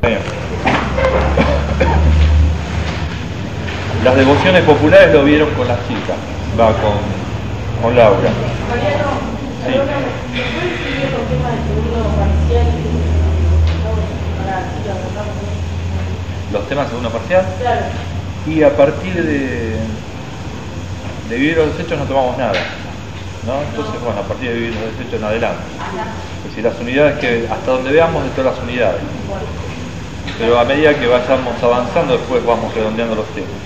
Bien. Las devociones populares lo vieron con las chicas, va con Laura. Sí. Los temas segundo parcial. Claro. Y a partir de vivir los desechos no tomamos nada, ¿no? Entonces, bueno, a partir de vivir los desechos en adelante. Es decir, las unidades que hasta donde veamos de todas las unidades. Pero a medida que vayamos avanzando, después vamos redondeando los temas.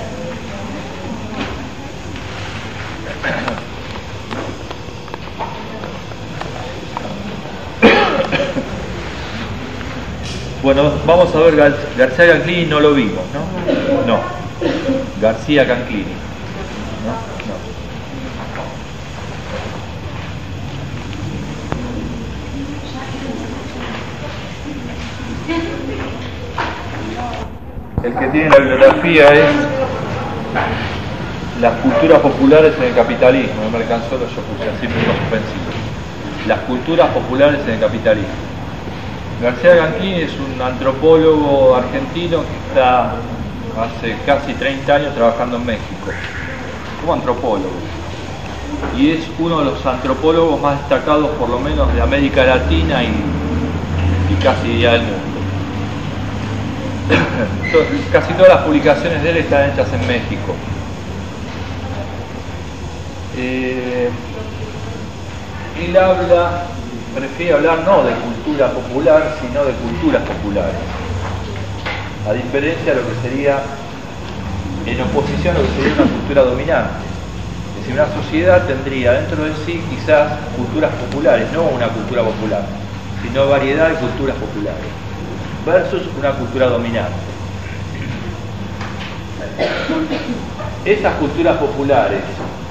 Bueno, vamos a ver García Canclini, no lo vimos, ¿no? No. García Canclini. ¿No? No. El que tiene la bibliografía es Las culturas populares en el capitalismo. No me alcanzó, yo puse así por suspensivo. Las culturas populares en el capitalismo. García Canclini es un antropólogo argentino que está hace casi 30 años trabajando en México como antropólogo, y es uno de los antropólogos más destacados, por lo menos de América Latina y casi diría del mundo. Casi todas las publicaciones de él están hechas en México. Él prefiere hablar no de cultura popular, sino de culturas populares, a diferencia de lo que sería en oposición a lo que sería una cultura dominante. Es decir, una sociedad tendría dentro de sí quizás culturas populares, no una cultura popular, sino variedad de culturas populares, versus una cultura dominante. Esas culturas populares,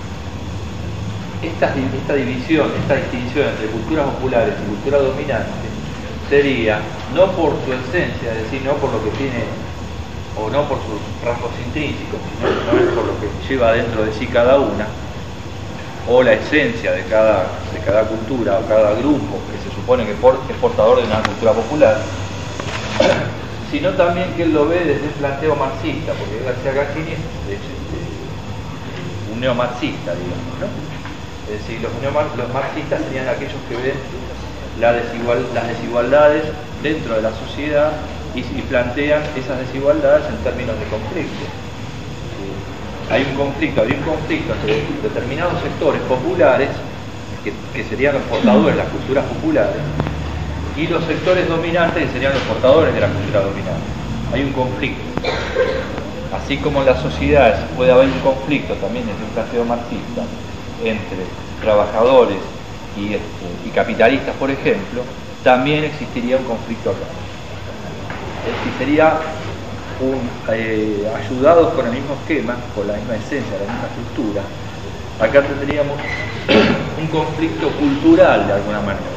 esta división, esta distinción entre culturas populares y cultura dominante sería no por su esencia, es decir, no por lo que tiene o no por sus rasgos intrínsecos, sino por lo que lleva dentro de sí cada una, o la esencia de cada cultura o cada grupo que se supone que es portador de una cultura popular, sino también que él lo ve desde un planteo marxista, porque García Canclini es un neomarxista, digamos, ¿no? Es decir, los marxistas serían aquellos que ven las desigualdades dentro de la sociedad y plantean esas desigualdades en términos de conflicto. Hay un conflicto entre determinados sectores populares, que serían los portadores de las culturas populares, y los sectores dominantes, que serían los portadores de la cultura dominante. Hay un conflicto. Así como en las sociedades puede haber un conflicto, también desde un planteo marxista, entre trabajadores y capitalistas, por ejemplo, también existiría un conflicto acá. Existiría ayudados con el mismo esquema, con la misma esencia, la misma cultura. Acá tendríamos un conflicto cultural de alguna manera.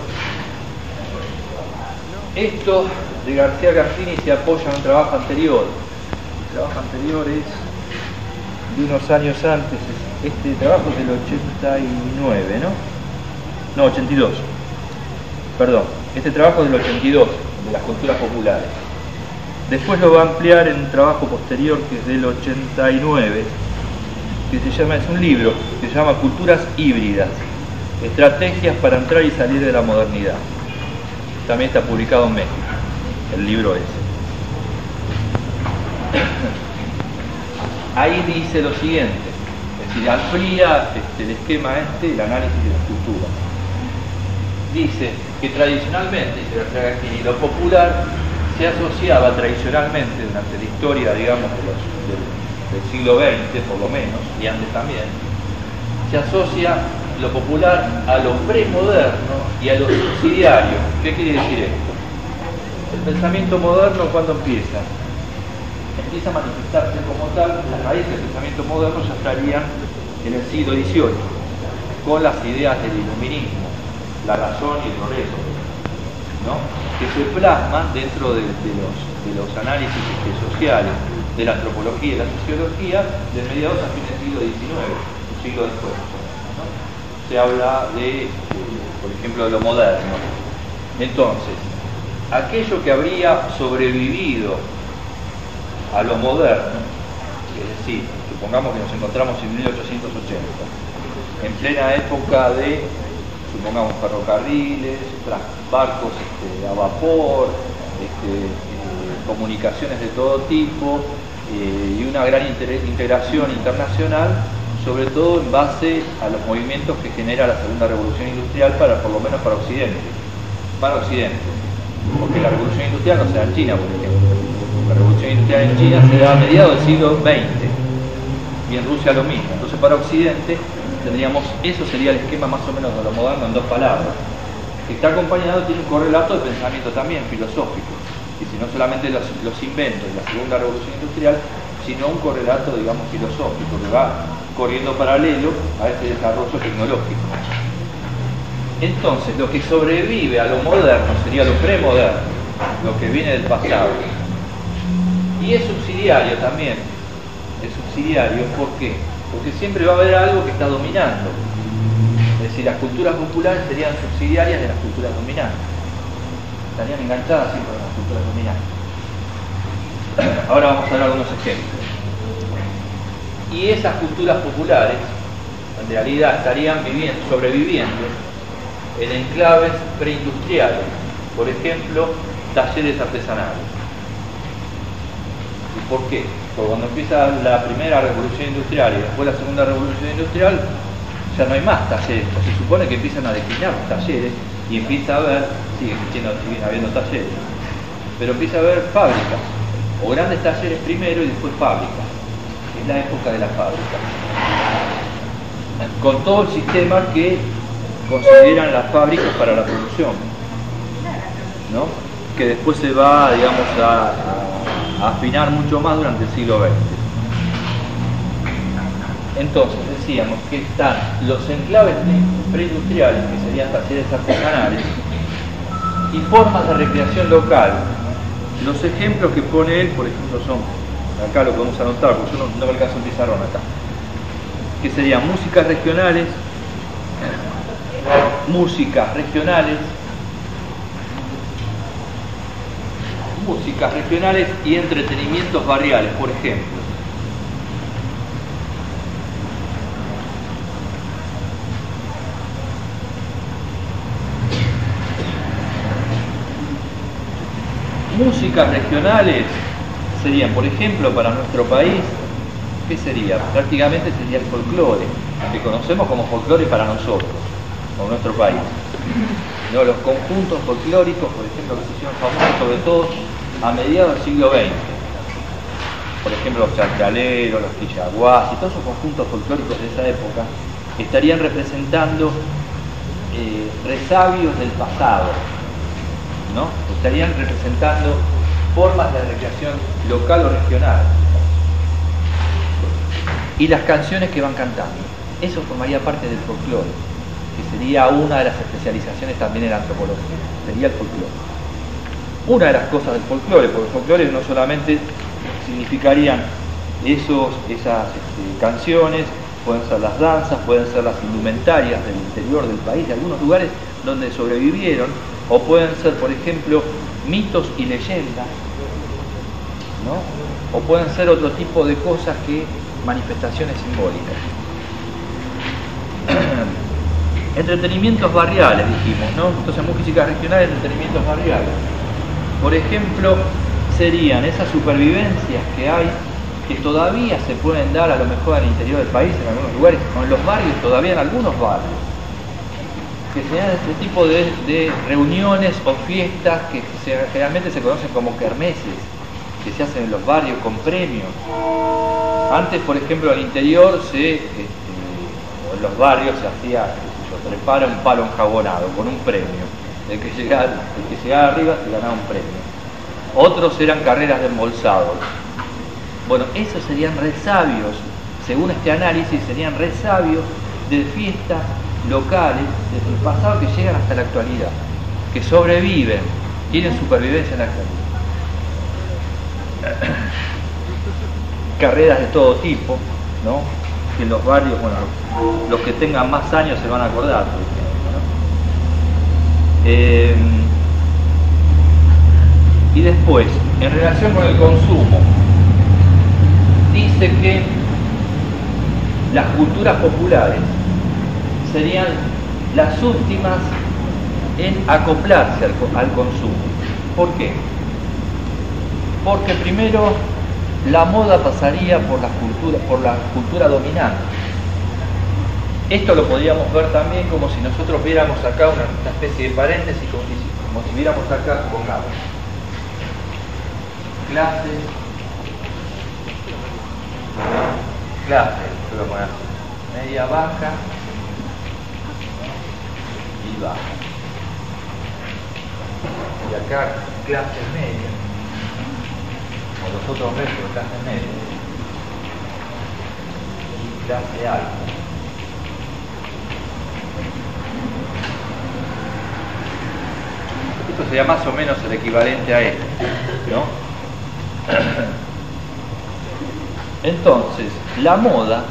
Esto de García Canclini se apoya en un trabajo anterior. El trabajo anterior es de unos años antes. Este trabajo es del 89, ¿no? No, 82. Perdón, este trabajo es del 82, de las culturas populares. Después lo va a ampliar en un trabajo posterior que es del 89, que es un libro que se llama Culturas Híbridas, Estrategias para entrar y salir de la modernidad. También está publicado en México, el libro ese. Ahí dice lo siguiente. Es decir, amplía el esquema el análisis de las culturas. Dice que tradicionalmente, dice García Canclini, lo popular se asociaba tradicionalmente durante la historia, digamos, del siglo XX, por lo menos, y antes también, se asocia lo popular a lo premoderno y a lo subsidiario. ¿Qué quiere decir esto? El pensamiento moderno, ¿cuándo empieza? Empieza a manifestarse como tal. Las raíces del pensamiento moderno ya estarían en el siglo XVIII, con las ideas del iluminismo, la razón y el progreso, ¿no? Que se plasman dentro de los análisis sociales de la antropología y la sociología de mediados a fines del siglo XIX, un siglo después, ¿no? Se habla de, por ejemplo, de lo moderno. Entonces, aquello que habría sobrevivido a lo moderno, es decir, supongamos que nos encontramos en 1880, en plena época de, supongamos, ferrocarriles, barcos a vapor, comunicaciones de todo tipo, y una gran integración internacional, sobre todo en base a los movimientos que genera la segunda revolución industrial, por lo menos para Occidente. Porque la revolución industrial no se da en China, por ejemplo. La revolución industrial en China se da a mediados del siglo XX, y en Rusia lo mismo. Entonces, para Occidente tendríamos, eso sería el esquema más o menos de lo moderno en dos palabras, que está acompañado, tiene un correlato de pensamiento también filosófico, y si no solamente los inventos de la segunda revolución industrial, sino un correlato, digamos, filosófico, que va corriendo paralelo a este desarrollo tecnológico. Entonces, lo que sobrevive a lo moderno sería lo premoderno, lo que viene del pasado. Y es subsidiario también. Es subsidiario, ¿por qué? Porque siempre va a haber algo que está dominando. Es decir, las culturas populares serían subsidiarias de las culturas dominantes. Estarían enganchadas siempre a las culturas dominantes. Ahora vamos a dar algunos ejemplos. Y esas culturas populares, en realidad, estarían sobreviviendo en enclaves preindustriales. Por ejemplo, talleres artesanales. ¿Y por qué? Porque cuando empieza la primera revolución industrial y después la segunda revolución industrial, ya no hay más talleres. Se supone que empiezan a declinar los talleres y empieza a haber, siguen habiendo talleres, pero empieza a haber fábricas, o grandes talleres primero y después fábricas. Es la época de la fábrica. Con todo el sistema que consideran las fábricas para la producción, ¿no? Que después se va, digamos, a afinar mucho más durante el siglo XX. Entonces decíamos que están los enclaves preindustriales, que serían talleres artesanales, y formas de recreación local. Los ejemplos que pone él, por ejemplo, son, acá lo podemos anotar porque yo no me alcanzo un pizarrón acá, que serían músicas regionales y entretenimientos barriales, por ejemplo. Músicas regionales serían, por ejemplo, para nuestro país, ¿qué sería? Prácticamente sería el folclore, que conocemos como folclore para nosotros, como nuestro país. ¿No? Los conjuntos folclóricos, por ejemplo, que se hicieron famosos sobre todo a mediados del siglo XX. Por ejemplo, los chacraleros, los quillaguás y todos esos conjuntos folclóricos de esa época estarían representando resabios del pasado, ¿no? Estarían representando formas de recreación local o regional. Y las canciones que van cantando. Eso formaría parte del folclore, que sería una de las especializaciones también en la antropología. Sería el folclore. Una de las cosas del folclore, porque el folclore no solamente significarían esas canciones, pueden ser las danzas, pueden ser las indumentarias del interior del país, de algunos lugares donde sobrevivieron, o pueden ser, por ejemplo, mitos y leyendas, ¿no? O pueden ser otro tipo de cosas que manifestaciones simbólicas. Entretenimientos barriales, dijimos, ¿no? Entonces, músicas regionales, entretenimientos barriales. Por ejemplo, serían esas supervivencias que hay, que todavía se pueden dar a lo mejor al interior del país, en algunos lugares, o en los barrios, todavía en algunos barrios, que sean este tipo de reuniones o fiestas que generalmente se conocen como kermeses, que se hacen en los barrios con premios. Antes, por ejemplo, al interior o en los barrios se hacía, prepara un palo enjabonado con un premio. El que llegaba arriba se ganaba un premio. Otros eran carreras de embolsados. Bueno, esos serían resabios, según este análisis, serían resabios de fiestas locales desde el pasado que llegan hasta la actualidad, que sobreviven, tienen supervivencia en la actualidad. Carreras de todo tipo, ¿no? Que en los barrios, bueno, los que tengan más años se van a acordar, por ejemplo, ¿no? Y después, en relación con el consumo, dice que las culturas populares serían las últimas en acoplarse al consumo. ¿Por qué? Porque primero la moda pasaría por la cultura dominante. Esto lo podríamos ver también como si nosotros viéramos acá una especie de paréntesis, como si viéramos acá, pongamos, clases, yo voy a poner media baja y baja. Y acá clase media, o los otros restos de clase media, y clase alta. Esto sería más o menos el equivalente a esto, ¿no? Entonces, la moda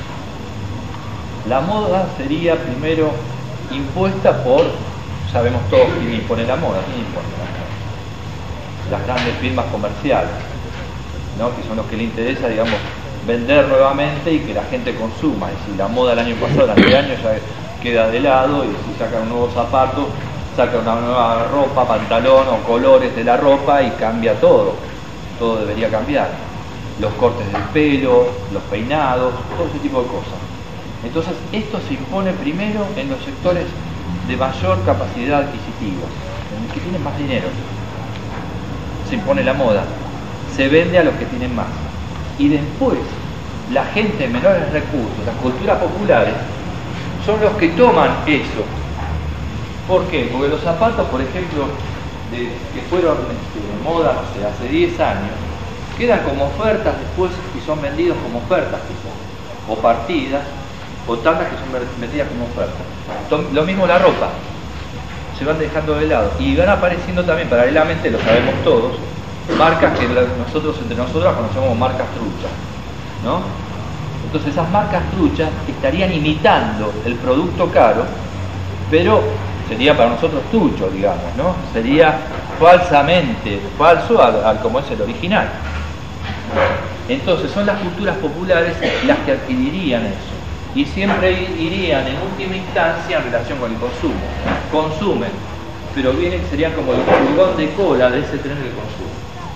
sería primero impuesta por, sabemos todos quién impone la moda, quién impone la moda. Las grandes firmas comerciales, ¿no? Que son los que le interesa, digamos, vender nuevamente y que la gente consuma. Es decir, la moda del año pasado, el anteaño, ya queda de lado, y si sacan un nuevo zapato, sacan una nueva ropa, pantalón o colores de la ropa y cambia todo. Todo debería cambiar. Los cortes del pelo, los peinados, todo ese tipo de cosas. Entonces, esto se impone primero en los sectores de mayor capacidad adquisitiva, en los que tienen más dinero. Se impone la moda, se vende a los que tienen más. Y después, la gente de menores recursos, las culturas populares, son los que toman eso. ¿Por qué? Porque los zapatos, por ejemplo, que fueron de moda, no sé, hace 10 años, quedan como ofertas después y son vendidos como ofertas quizás, o partidas, o tandas que son vendidas como ofertas. Lo mismo la ropa, se van dejando de lado. Y van apareciendo también, paralelamente, lo sabemos todos, marcas que nosotros entre nosotras conocemos como marcas truchas, ¿no? Entonces esas marcas truchas estarían imitando el producto caro, pero sería para nosotros trucho, digamos, ¿no? Sería falsamente falso al como es el original. Entonces son las culturas populares las que adquirirían eso, y siempre irían en última instancia en relación con el consumo. Consumen, pero serían como el furgón de cola de ese tren de consumo.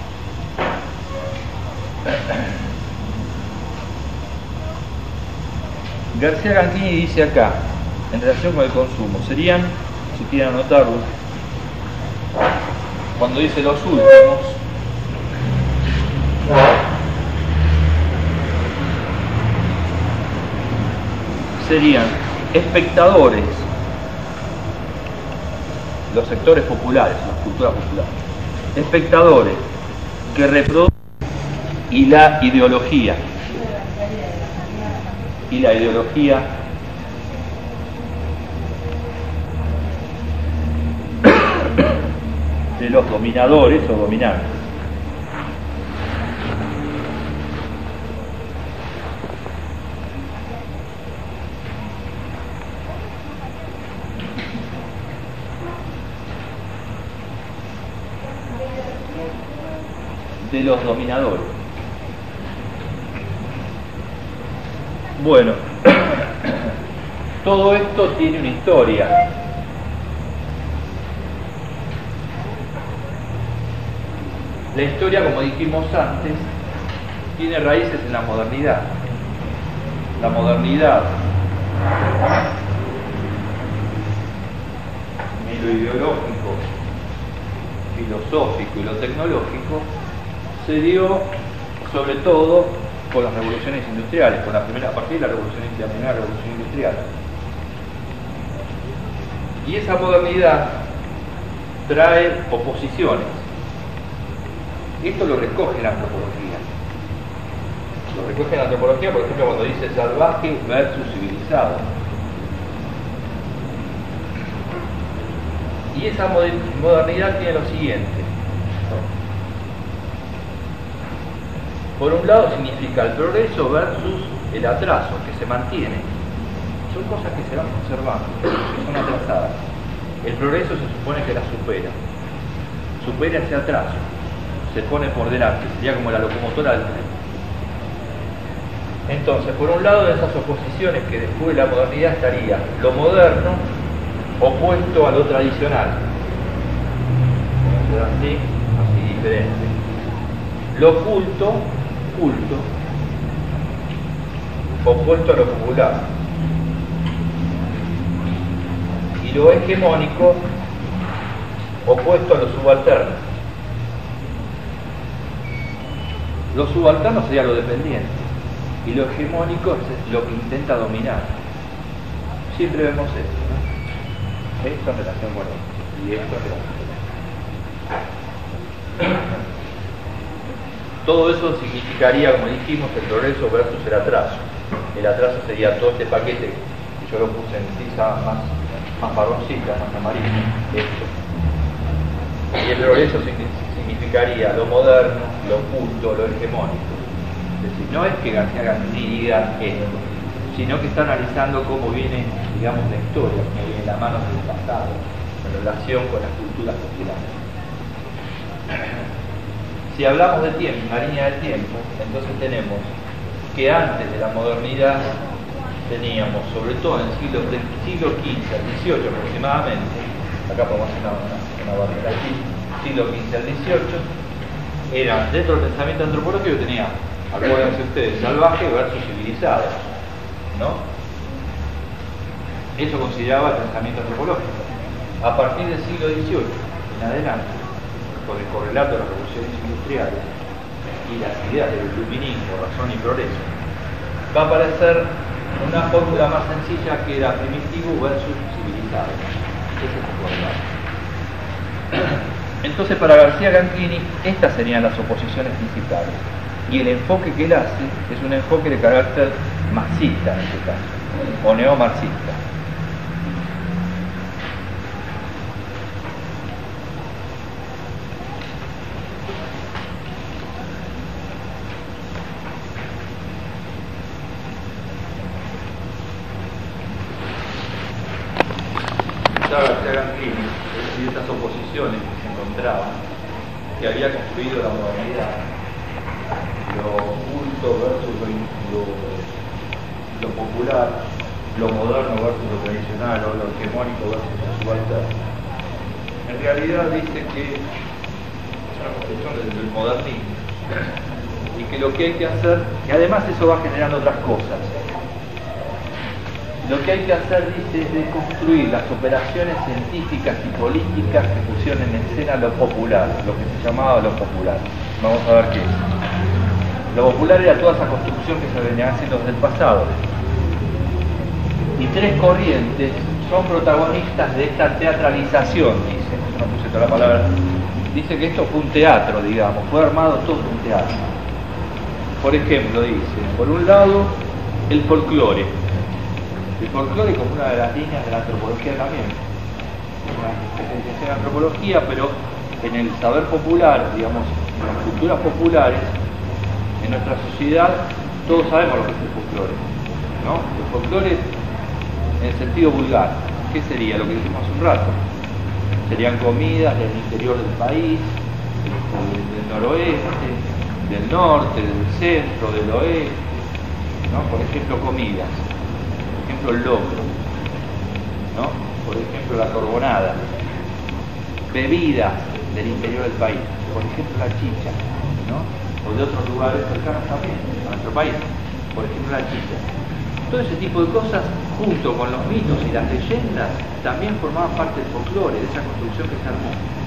García Gantini dice acá, en relación con el consumo, serían, si quieren anotarlo, cuando dice los últimos, serían espectadores, los sectores populares, las culturas populares, espectadores que reproducen y la ideología de los dominadores o dominantes. De los dominadores. Bueno, todo esto tiene una historia. La historia, como dijimos antes, tiene raíces en la modernidad. La modernidad, en lo ideológico, filosófico y lo tecnológico, se dio sobre todo con las revoluciones industriales, a partir de la primera revolución industrial. Y esa modernidad trae oposiciones. Esto lo recoge la antropología. Lo recoge la antropología, por ejemplo, cuando dice salvaje versus civilizado. Y esa modernidad tiene lo siguiente. Por un lado significa el progreso versus el atraso, que se mantiene. Son cosas que se van conservando, que son atrasadas. El progreso se supone que la supera ese atraso. se pone por delante, sería como la locomotora del tren. Entonces, por un lado de esas oposiciones que descubre la modernidad estaría lo moderno opuesto a lo tradicional. Así diferente. Lo culto opuesto a lo popular. Y lo hegemónico opuesto a lo subalterno. Lo subalterno sería lo dependiente y lo hegemónico es lo que intenta dominar. Siempre vemos esto, ¿no? Esto en relación con esto y esto en relación con esto. Todo eso significaría, como dijimos, el progreso versus el atraso. El atraso sería todo este paquete que yo lo puse en tiza más marroncita, más amarilla, esto. Y el progreso significaría lo moderno, lo culto, lo hegemónico. Es decir, no es que García Gandini diga esto, sino que está analizando cómo viene, digamos, la historia, cómo viene la mano del pasado, en relación con las culturas populares. Si hablamos de tiempo, una línea de tiempo, entonces tenemos que antes de la modernidad teníamos, sobre todo en el siglo XV al XVIII aproximadamente, acá podemos hacer una barrera aquí, siglo XV al XVIII, era dentro del pensamiento antropológico tenía, acuérdense ustedes, salvaje versus civilizado, ¿no? Eso consideraba el pensamiento antropológico. A partir del siglo XVIII en adelante, por el correlato de las revoluciones industriales y las ideas del iluminismo, razón y progreso, va a aparecer una fórmula más sencilla que era primitivo versus civilizado. Ese es el correlato. Entonces, para García Gandini, estas serían las oposiciones principales. Y el enfoque que él hace es un enfoque de carácter marxista, en este caso, o neomarxista. García Gandini, y estas oposiciones que se encontraban, que había construido la modernidad, lo culto versus lo popular, lo moderno versus lo tradicional, o lo hegemónico versus lo subalterno. En realidad dice que es una construcción del modernismo, y que lo que hay que hacer, y además eso va generando otras cosas. Lo que hay que hacer, dice, es deconstruir las operaciones científicas y políticas que pusieron en escena lo popular, lo que se llamaba lo popular. Vamos a ver qué es. Lo popular era toda esa construcción que se venía haciendo desde el pasado. Y tres corrientes son protagonistas de esta teatralización, dice. No puse toda la palabra. Dice que esto fue un teatro, digamos, fue armado todo un teatro. Por ejemplo, dice, por un lado, el folclore. El folclore como una de las líneas de la antropología también, una especialización en antropología, pero en el saber popular, digamos, en las culturas populares, en nuestra sociedad, todos sabemos lo que es el folclore, ¿no? El folclore en el sentido vulgar, ¿qué sería? Lo que dijimos hace un rato. Serían comidas del interior del país, del noroeste, del norte, del centro, del oeste, ¿no? Por ejemplo, comidas. Por ejemplo, el locro, ¿no? Por ejemplo, la corbonada, bebidas del interior del país, por ejemplo, la chicha, ¿no? O de otros lugares cercanos también a nuestro país, por ejemplo, la chicha. Todo ese tipo de cosas, junto con los mitos y las leyendas, también formaban parte del folclore, de esa construcción que se armó.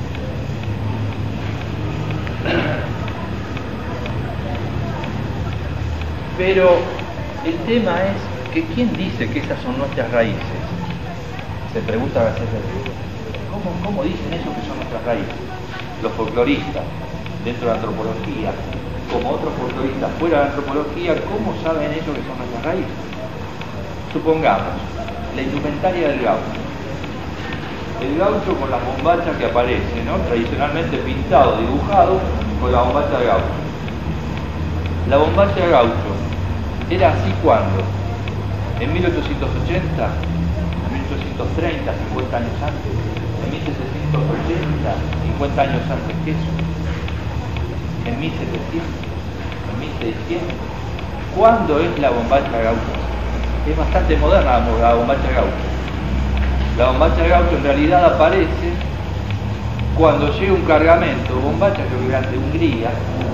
Pero el tema es que ¿quién dice que esas son nuestras raíces? Se pregunta García Gandini. ¿Cómo dicen eso que son nuestras raíces? Los folcloristas, dentro de la antropología, como otros folcloristas fuera de la antropología, ¿cómo saben ellos que son nuestras raíces? Supongamos, la indumentaria del gaucho. El gaucho con la bombacha que aparece, ¿no? Tradicionalmente pintado, dibujado, con la bombacha de gaucho. La bombacha de gaucho era así cuando, en 1880, en 1830, 50 años antes, en 1780, 50 años antes que eso. en 1700, en 1600. ¿Cuándo es la bombacha gaucha? Es bastante moderna la bombacha gaucha. La bombacha gaucha en realidad aparece cuando llega un cargamento, bombacha creo que eran de Hungría,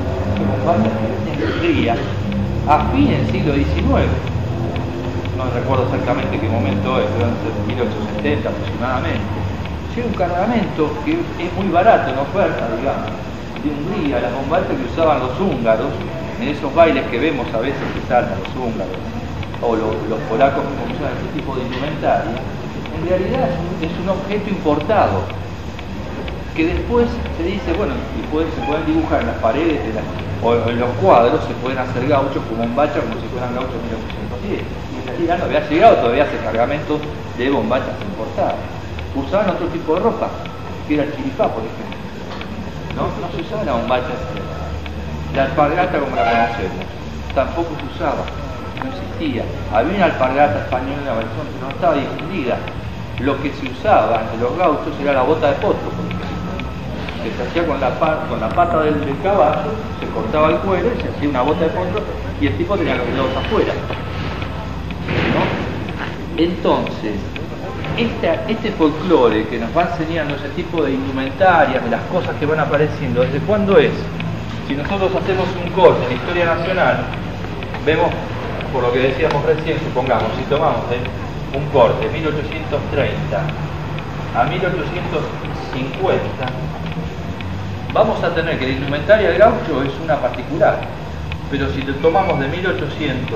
a fin del siglo XIX. No recuerdo exactamente qué momento es, pero en 1870 aproximadamente. Llega un cargamento que es muy barato en oferta, digamos, de Hungría, la bombacha que usaban los húngaros, en esos bailes que vemos a veces que saltan los húngaros, o los polacos que usan este tipo de indumentaria. En realidad es un objeto importado, que después se dice, bueno, se pueden dibujar en las paredes o en los cuadros, se pueden hacer gauchos como bombacha como si fueran gauchos de 1810. Y en realidad no había llegado todavía ese cargamento de bombachas importadas. Usaban otro tipo de ropa, que era el chiripá, por ejemplo. No se usaba la bombacha, la alpargata como la conocemos, tampoco se usaba, no existía. Había una alpargata española, pero no estaba difundida. Lo que se usaba entre los gauchos era la bota de potro, por ejemplo, que se hacía con la pata del caballo, se cortaba el cuero y se hacía una bota de potro y el tipo tenía los dedos afuera, ¿no? Entonces, este folclore que nos va enseñando ese tipo de indumentarias, de las cosas que van apareciendo, ¿desde cuándo es? Si nosotros hacemos un corte en la historia nacional, vemos, por lo que decíamos recién, supongamos, si tomamos un corte de 1830 a 1850, vamos a tener que la indumentaria del gaucho es una particular, pero si lo tomamos de 1800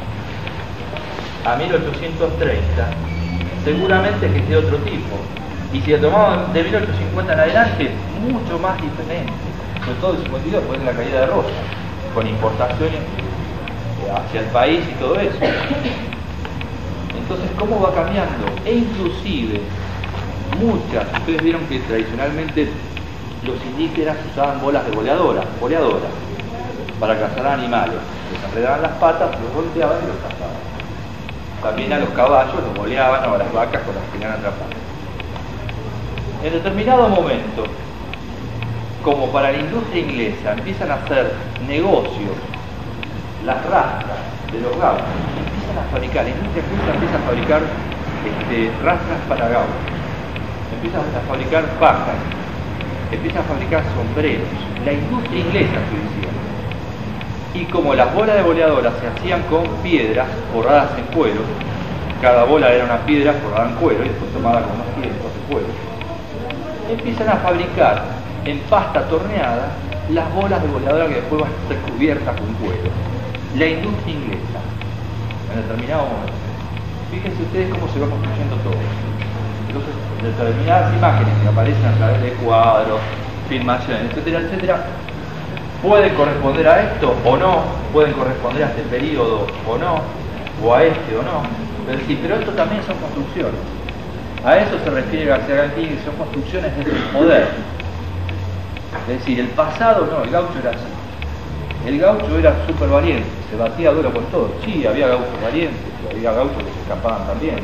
a 1830, seguramente que es de otro tipo, y si lo tomamos de 1850 en adelante, mucho más diferente, sobre todo el 52, después de la caída de Rosa, con importaciones hacia el país y todo eso. Entonces, ¿cómo va cambiando? E inclusive, ustedes vieron que tradicionalmente los indígenas usaban bolas de boleadora, para cazar animales. Les enredaban las patas, los golpeaban y los cazaban. También a los caballos los boleaban o a las vacas con las que tenían atrapadas. En determinado momento, como para la industria inglesa, empiezan a hacer negocios, las rastras de los gauchos, empiezan a fabricar, la industria inglesa empieza a fabricar rastras para gauchos, empiezan a fabricar pajas, empiezan a fabricar sombreros, la industria inglesa, estoy diciendo. Y como las bolas de boleadora se hacían con piedras forradas en cuero, cada bola era una piedra forrada en cuero y después tomada con unos tiempos de cuero, empiezan a fabricar en pasta torneada las bolas de boleadora que después van a ser cubiertas con cuero. La industria inglesa, en determinado momento. Fíjense ustedes cómo se va construyendo todo. Entonces, determinadas imágenes que aparecen a través de cuadros, filmaciones, etcétera, etcétera, pueden corresponder a esto o no, pueden corresponder a este periodo o no, o a este o no. Es decir, pero esto también son construcciones. A eso se refiere García Galtieri, que son construcciones del moderno. Es decir, el pasado no, el gaucho era así. El gaucho era súper valiente, se batía duro con todo. Sí, había gauchos valientes, había gauchos que se escapaban también.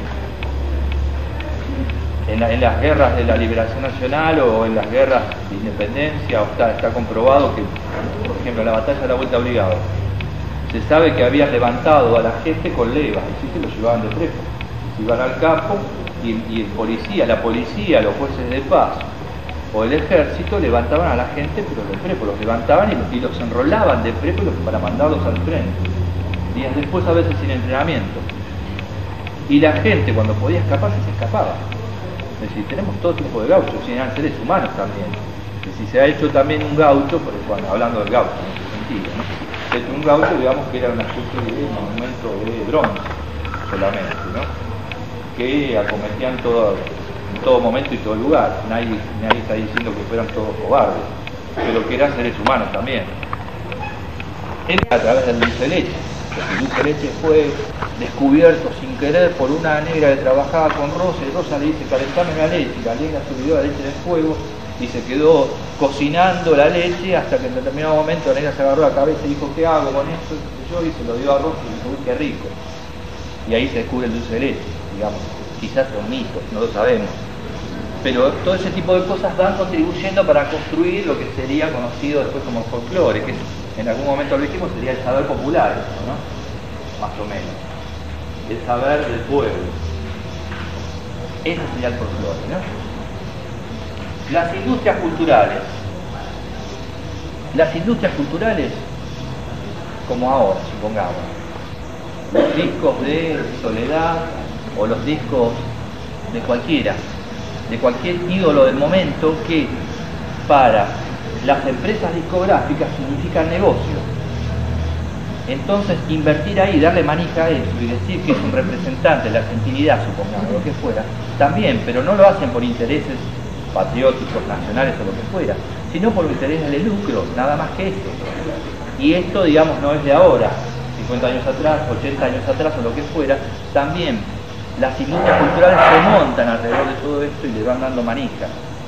En las guerras de la liberación nacional o en las guerras de independencia, está comprobado que, por ejemplo, en la batalla de la Vuelta Obligado, se sabe que habían levantado a la gente con levas, y sí, se lo llevaban de preso. Se iban al campo y la policía, los jueces de paz o el ejército levantaban a la gente, pero de prepo, los levantaban y los enrolaban de prepo para mandarlos al frente. Días después, a veces sin entrenamiento. Y la gente, cuando podía escaparse, se escapaba. Es decir, tenemos todo tipo de gauchos, y eran seres humanos también. Es decir, se ha hecho también un gaucho, hablando del gaucho en ese sentido, ¿no? Se ha hecho un gaucho, digamos, que era una especie de monumento de bronce solamente, ¿no? Que acometían en todo momento y todo lugar. Nadie está diciendo que fueran todos cobardes, pero que eran seres humanos también. A través del dulce de leche. El dulce de leche fue descubierto sin querer por una negra que trabajaba con Rosa, y Rosa le dice: calentame la leche, y la negra subió la leche en el fuego y se quedó cocinando la leche hasta que en determinado momento la negra se agarró la cabeza y dijo: ¿qué hago con esto? Y se lo dio a Rosa y dijo: uy, qué rico. Y ahí se descubre el dulce de leche, digamos. Quizás son mitos, no lo sabemos. Pero todo ese tipo de cosas van contribuyendo para construir lo que sería conocido después como folclore, que en algún momento lo dijimos, sería el saber popular, ¿no? Más o menos. El saber del pueblo. Ese sería el folclore, ¿no? Las industrias culturales. Las industrias culturales, como ahora, supongamos, los discos de Soledad o los discos de cualquier ídolo del momento, que para las empresas discográficas significan negocio. Entonces, invertir ahí, darle manija a eso y decir que es un representante de la argentinidad, supongamos, lo que fuera, también, pero no lo hacen por intereses patrióticos, nacionales o lo que fuera, sino por intereses de lucro, nada más que eso. Y esto, digamos, no es de ahora, 50 años atrás, 80 años atrás o lo que fuera, también las industrias culturales se montan alrededor de todo esto y le van dando manija.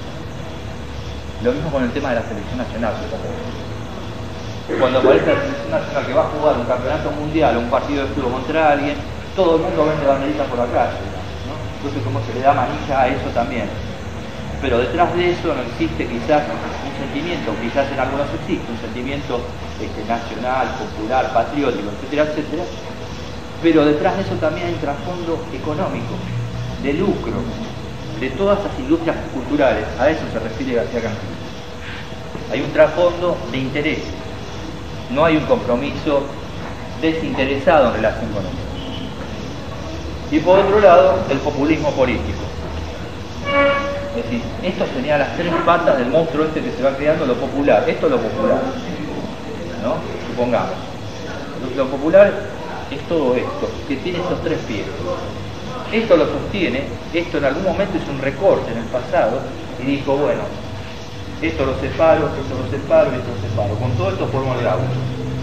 Lo mismo con el tema de la selección nacional, supongo. Cuando aparece la selección nacional que va a jugar un campeonato mundial o un partido de fútbol contra alguien, todo el mundo vende banderitas por la calle, ¿no? Entonces, ¿cómo se le da manija a eso también? Pero detrás de eso no existe quizás un sentimiento, quizás en algunos existe un sentimiento nacional, popular, patriótico, etcétera, etcétera, pero detrás de eso también hay un trasfondo económico, de lucro, de todas las industrias culturales. A eso se refiere García Campini. Hay un trasfondo de interés, no hay un compromiso desinteresado en relación con eso. Y por otro lado, el populismo político. Es decir, esto serían las tres patas del monstruo este que se va creando, lo popular. Esto es lo popular, ¿no? Supongamos. Lo popular es todo esto, que tiene estos tres pies. Esto lo sostiene, esto en algún momento hizo un recorte en el pasado y dijo, bueno, esto lo separo, esto lo separo y esto lo separo. Con todo esto formo el gaucho.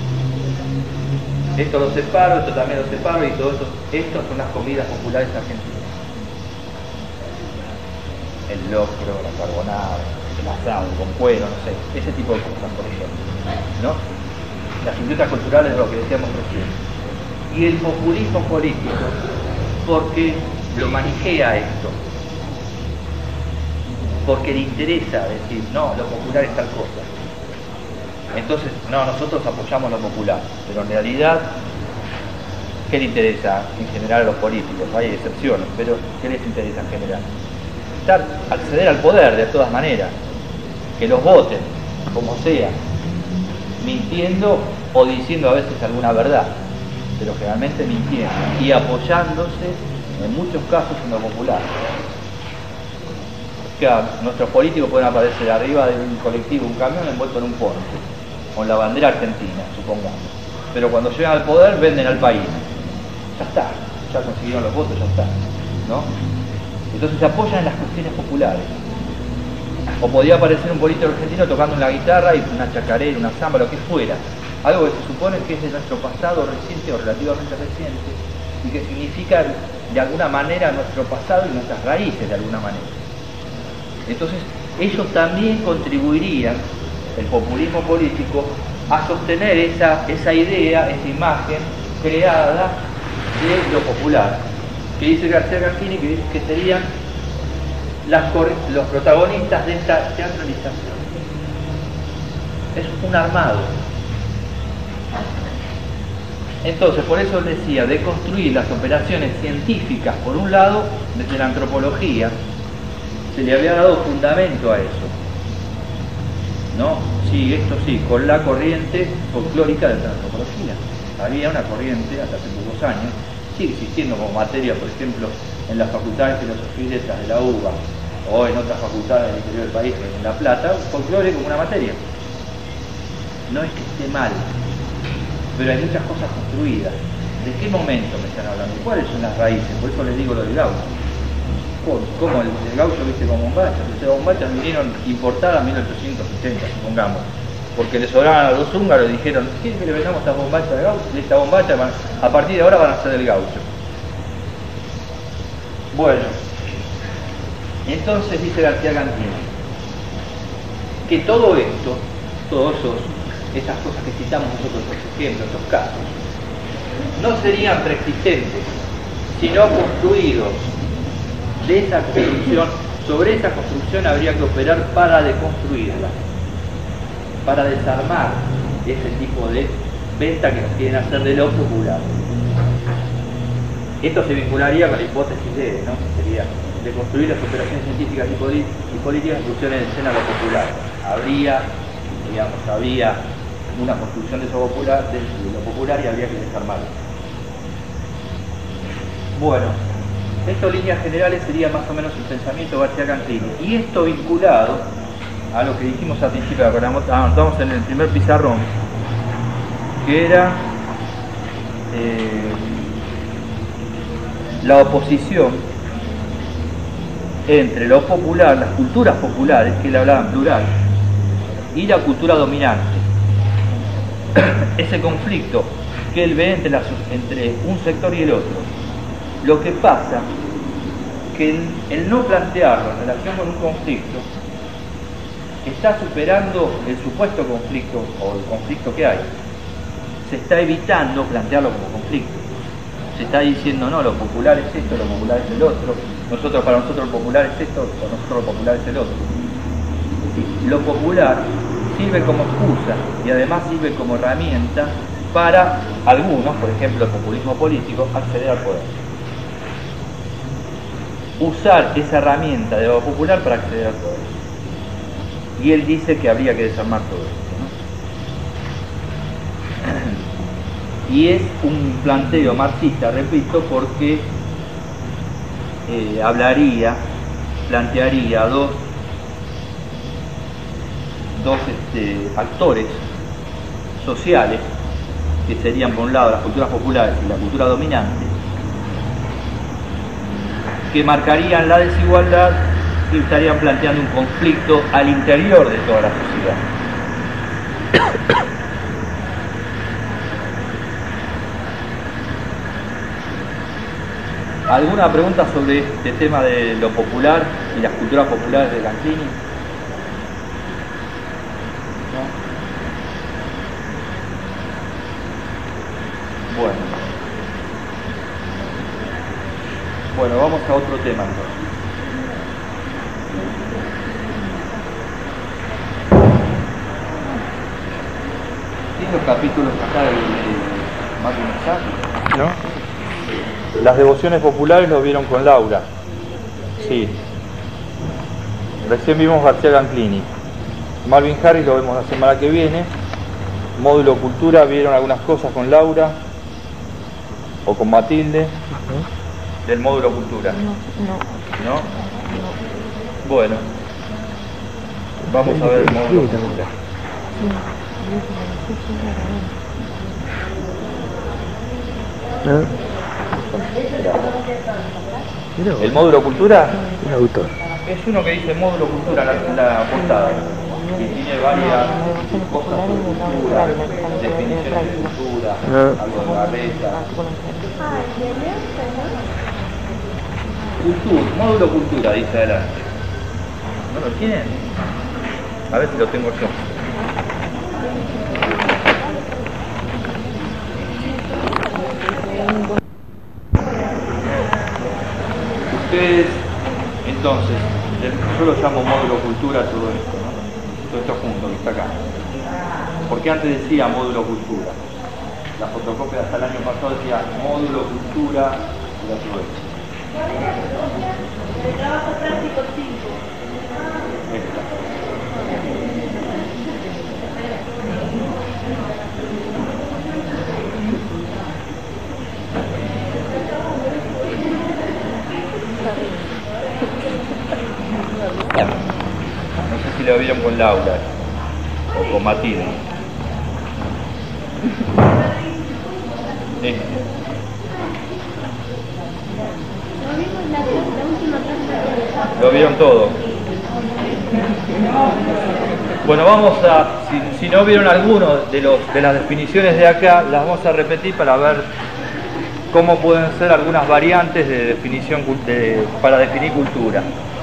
Esto lo separo, esto también lo separo y todo esto. Estas son las comidas populares argentinas. El locro, la carbonada, el asado con cuero, no sé, ese tipo de cosas, por ejemplo, ¿no? Las industrias culturales, lo que decíamos recién. Y el populismo político, porque lo manijea esto, porque le interesa decir, no, lo popular es tal cosa. Entonces, no, nosotros apoyamos lo popular, pero en realidad, ¿qué le interesa en general a los políticos? Hay excepciones, pero ¿qué les interesa en general? Acceder al poder de todas maneras, que los voten, como sea, mintiendo o diciendo a veces alguna verdad, pero generalmente mintiendo y apoyándose en muchos casos en lo popular. Claro, nuestros políticos pueden aparecer arriba de un colectivo, un camión envuelto en un ponche, con la bandera argentina, supongamos, pero cuando llegan al poder venden al país. Ya está, ya consiguieron los votos, ya está, ¿no? Entonces se apoyan en las cuestiones populares. O podría aparecer un político argentino tocando una guitarra y una chacarera, una samba, lo que fuera. Algo que se supone que es de nuestro pasado reciente o relativamente reciente y que significa de alguna manera nuestro pasado y nuestras raíces de alguna manera. Entonces ellos también contribuirían, el populismo político, a sostener esa idea, esa imagen creada de lo popular, que dice García Campini que serían los protagonistas de esta teatralización. Es un armado. Entonces, por eso decía, de construir las operaciones científicas, por un lado, desde la antropología, se le había dado fundamento a eso, ¿no? Sí, esto sí, con la corriente folclórica de la antropología. Había una corriente, hasta hace pocos años, sigue existiendo como materia, por ejemplo, en la Facultad de Filosofía y Letras de la UBA, o en otras facultades del interior del país, en La Plata, folclore como una materia. No es que esté mal, pero hay muchas cosas construidas. ¿De qué momento me están hablando? ¿Cuáles son las raíces? Por eso les digo lo del gaucho. ¿Cómo el gaucho viste con bombachas? Las bombachas vinieron importadas en 1880, supongamos, porque le sobraban a los húngaros y dijeron, ¿quieren que le vendamos esta bombacha de gaucho? Esta bombacha a partir de ahora van a ser del gaucho. Bueno, entonces dice García Campini que todo esto, esas cosas que citamos nosotros, por ejemplo, estos casos, no serían preexistentes, sino construidos de esa construcción Sobre esa construcción habría que operar para deconstruirla, para desarmar ese tipo de venta que nos quieren hacer de lo popular. Esto se vincularía con la hipótesis de, ¿no? Que sería de construir las operaciones científicas y políticas en función de escena lo popular. Había una construcción de lo popular y habría que desarmarlo. Bueno, esto en líneas generales sería más o menos el pensamiento García-Canclini. Y esto vinculado a lo que dijimos al principio, anotamos en el primer pizarrón, que era la oposición entre lo popular, las culturas populares, que él hablaba en plural, y la cultura dominante. Ese conflicto que él ve entre un sector y el otro. Lo que pasa que el no plantearlo en relación con un conflicto está superando el supuesto conflicto o el conflicto que hay. Se está evitando plantearlo como conflicto. Se está diciendo, no, lo popular es esto, lo popular es el otro. Para nosotros lo popular es esto, para nosotros lo popular es el otro. Es decir, lo popular sirve como excusa y además sirve como herramienta para algunos, por ejemplo el populismo político, acceder al poder. Usar esa herramienta de lo popular para acceder al poder. Y él dice que habría que desarmar todo esto, ¿no? Y es un planteo marxista, repito, porque plantearía dos actores sociales, que serían por un lado las culturas populares y la cultura dominante, que marcarían la desigualdad y estarían planteando un conflicto al interior de toda la sociedad. ¿Alguna pregunta sobre este tema de lo popular y las culturas populares de Canclini? ¿No? Bueno, vamos a otro tema entonces. ¿Tienes los capítulos acá de Martín Sá? ¿No? Las devociones populares lo vieron con Laura. Sí. Recién vimos García Canclini. Marvin Harris lo vemos la semana que viene. Módulo Cultura, vieron algunas cosas con Laura o con Matilde del módulo Cultura. No. Bueno, vamos a ver el módulo Cultura. El módulo Cultura es uno que dice módulo Cultura en la portada y tiene varias cosas sobre cultura, definiciones de cultura, algo de Garreta. Módulo Cultura dice adelante. ¿No lo tienen? A ver si lo tengo yo. Ustedes, entonces, yo lo llamo módulo Cultura todo esto, ¿no? Todo esto junto, que está acá. Porque antes decía módulo Cultura. La fotocopia hasta el año pasado decía módulo Cultura y la todo esto. El trabajo práctico 5. No sé si lo vieron con Laura o con Matilde. Lo vieron todo. Bueno, vamos a, si no vieron alguno de las definiciones de acá, las vamos a repetir para ver cómo pueden ser algunas variantes de definición para definir cultura.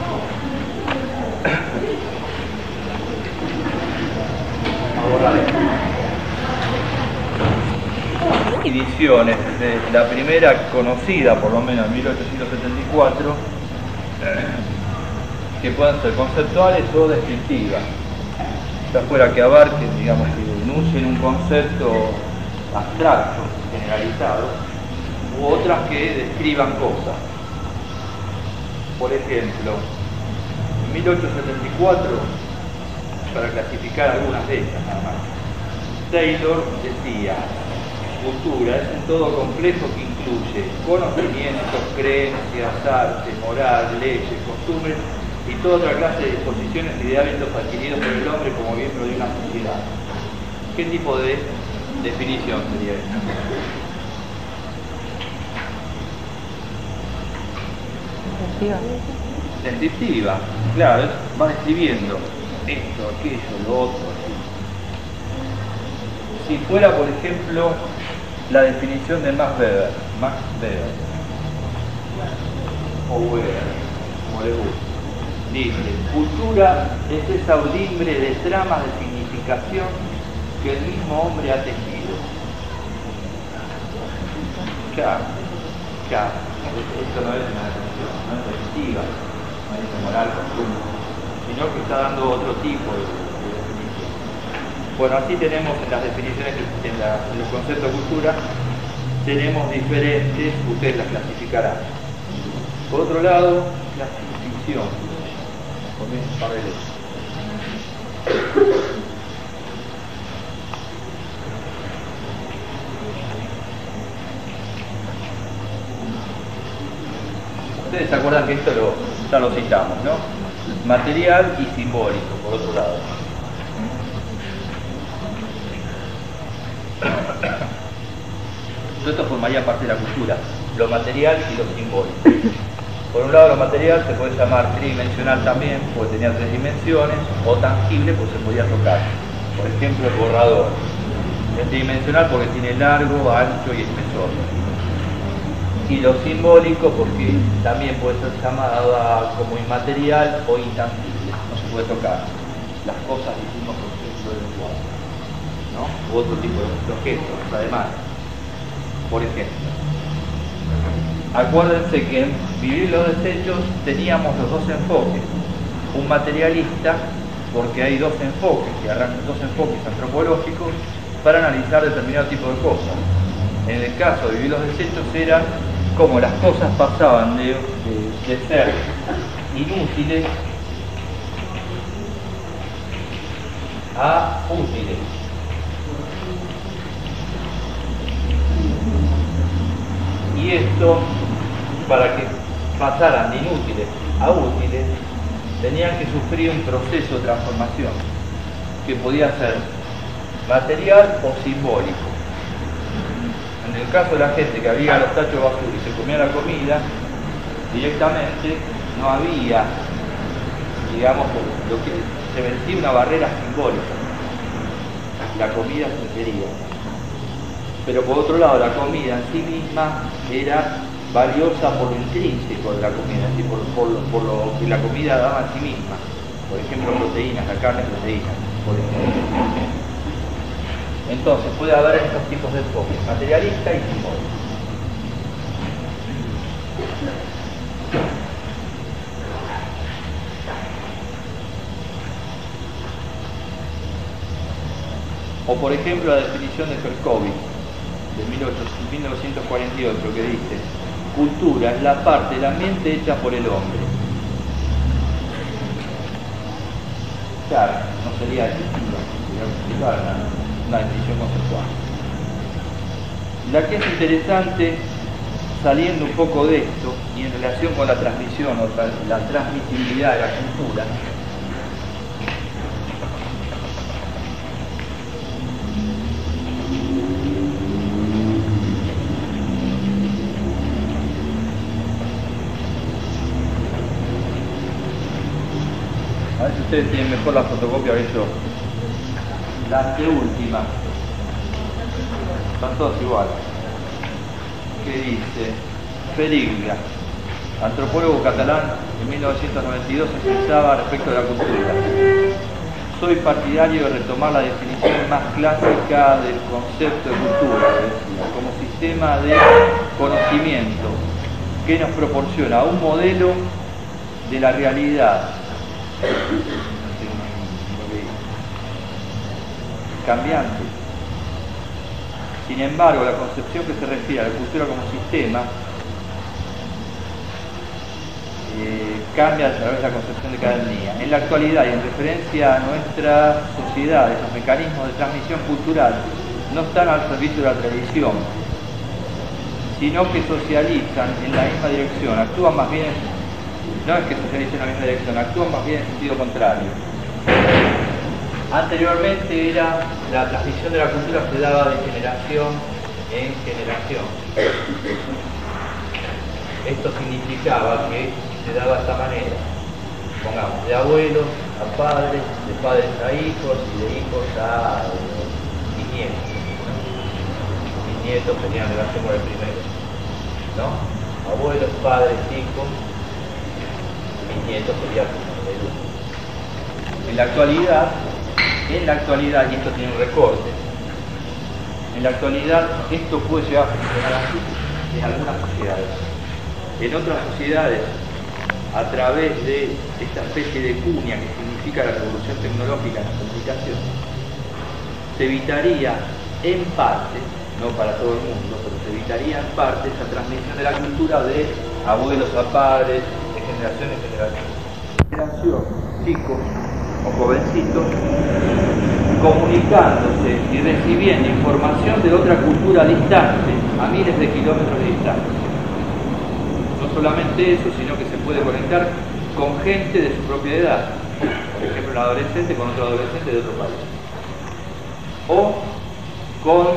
Ediciones, la primera conocida por lo menos en 1874, que puedan ser conceptuales o descriptivas, ya fuera que abarquen, digamos, que enuncien un concepto abstracto, generalizado, u otras que describan cosas. Por ejemplo, en 1874, para clasificar algunas de ellas nada más, Taylor decía: cultura es un todo complejo que incluye conocimientos, creencias, arte, moral, leyes, costumbres y toda otra clase de disposiciones y de hábitos adquiridos por el hombre como miembro de una sociedad. ¿Qué tipo de definición sería esta? Descriptiva, claro, va describiendo esto, aquello, lo otro, así. Si fuera, por ejemplo, la definición de Max Weber, o Weber, como le gusta, dice: cultura es esa audimbre de tramas de significación que el mismo hombre ha tejido. Claro, esto no es una definición, no es definitiva, no es moral, costumbre, sino que está dando otro tipo de definición. Bueno, así tenemos en las definiciones, en los conceptos de cultura, tenemos diferentes, ustedes las clasificarán. Por otro lado, la ficción. Comienzo a ver esto. Ustedes se acuerdan que esto ya lo citamos, ¿no? Material y simbólico, por otro lado. Todo esto formaría parte de la cultura, lo material y lo simbólico. Por un lado, lo material se puede llamar tridimensional también, porque tenía 3 dimensiones, o tangible, pues se podía tocar. Por ejemplo, el borrador. Es tridimensional porque tiene largo, ancho y espesor. Y lo simbólico porque también puede ser llamada como inmaterial o intangible, no se puede tocar. Las cosas, dijimos, por ejemplo, del lenguaje, ¿no? U otro tipo de objetos, además. Por ejemplo, acuérdense que en Vivir los Desechos teníamos los dos enfoques. Un materialista, porque hay dos enfoques, que arrancan dos enfoques antropológicos para analizar determinado tipo de cosas. En el caso de Vivir los Desechos era cómo las cosas pasaban de ser inútiles a útiles. Y esto, para que pasaran de inútiles a útiles, tenían que sufrir un proceso de transformación que podía ser material o simbólico. En el caso de la gente que abría los tachos de basura y se comía la comida, directamente no había, digamos, lo que se vencía una barrera simbólica. La comida se quería. Pero por otro lado, la comida en sí misma era valiosa por lo intrínseco de la comida, es decir, por lo que la comida daba en sí misma. Por ejemplo, proteínas, la carne es proteína, por ejemplo. Entonces puede haber estos tipos de enfoques, materialista y simbólico. O por ejemplo la definición de Perkovic de 1948 que dice: cultura es la parte del ambiente hecha por el hombre. Claro, no sería definitiva, sería una definición conceptual. La que es interesante, saliendo un poco de esto y en relación con la transmisión o la transmisibilidad de la cultura, a ver si ustedes tienen mejor la fotocopia que yo. La anteúltima, están todos iguales, que dice: Periglia, antropólogo catalán, en 1992 expresaba respecto de la cultura: soy partidario de retomar la definición más clásica del concepto de cultura, decía, como sistema de conocimiento que nos proporciona un modelo de la realidad cambiante. Sin embargo, la concepción que se refiere a la cultura como sistema cambia a través de la concepción de cada etnia. En la actualidad y en referencia a nuestra sociedad, esos mecanismos de transmisión cultural no están al servicio de la tradición, sino que socializan en la misma dirección, actúan más bien, no es que socialicen en la misma dirección, actúan más bien en sentido contrario. Anteriormente la transmisión de la cultura se daba de generación en generación. Esto significaba que se daba de esta manera, pongamos, de abuelos a padres, de padres a hijos y de hijos a bisnietos. Bisnietos tenían relación con el primero, ¿no? Abuelos, padres, hijos, bisnietos serían el último. En la actualidad, y esto tiene un recorte, en la actualidad esto puede llegar a funcionar así en algunas sociedades. En otras sociedades, a través de esta especie de cuña que significa la revolución tecnológica en la comunicación, se evitaría en parte, no para todo el mundo, pero se evitaría en parte esa transmisión de la cultura de abuelos a padres, de generación en generación, chicos o jovencitos, comunicándose y recibiendo información de otra cultura distante, a miles de kilómetros de distancia. No solamente eso, sino que se puede conectar con gente de su propia edad, por ejemplo un adolescente con otro adolescente de otro país, o con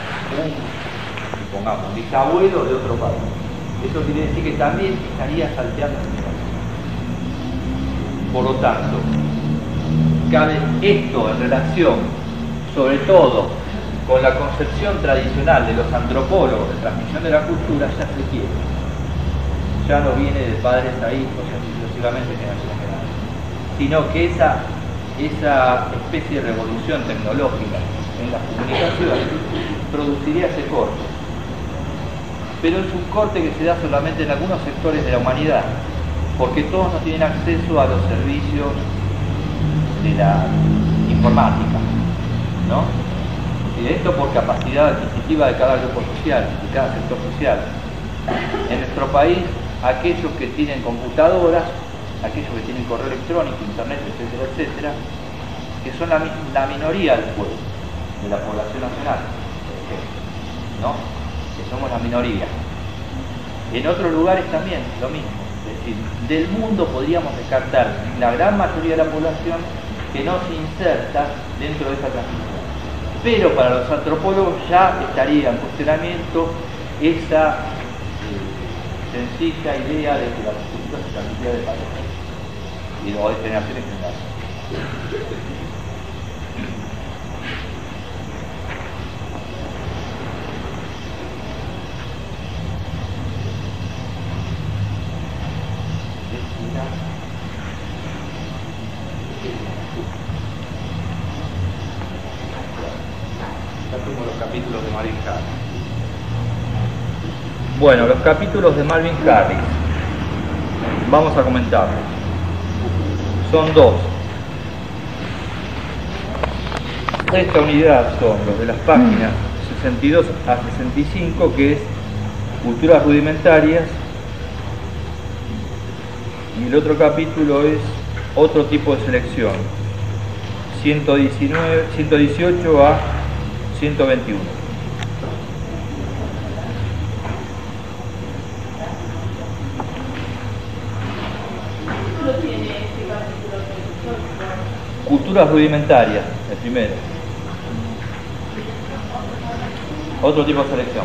un bisabuelo de otro país. Eso quiere decir que también estaría salteando la información. Por lo tanto, cabe esto en relación, sobre todo, con la concepción tradicional de los antropólogos de transmisión de la cultura, ya se quiere. Ya no viene de padres a hijos, así sucesivamente, generación a generación, sino que esa especie de revolución tecnológica en las comunicaciones produciría ese corte. Pero es un corte que se da solamente en algunos sectores de la humanidad, porque todos no tienen acceso a los servicios de la informática, ¿no? Y esto por capacidad adquisitiva de cada grupo social, de cada sector social. En nuestro país, aquellos que tienen computadoras, aquellos que tienen correo electrónico, internet, etcétera, etcétera, que son la minoría del pueblo, de la población nacional, ¿no? Que somos la minoría. En otros lugares también lo mismo, es decir, del mundo podríamos descartar la gran mayoría de la población que no se inserta dentro de esa transmisión. Pero para los antropólogos ya estaría en cuestionamiento esa sencilla idea de que la cultura se transmitía de pareja y luego de generación en generación. Los capítulos de Marvin Harris. Bueno, los capítulos de Marvin Harris vamos a comentarlos. Son dos. Esta unidad son los de las páginas 62 a 65, que es culturas rudimentarias, y el otro capítulo es otro tipo de selección, 118 a 121. Culturas rudimentarias, el primero. Otro tipo de selección.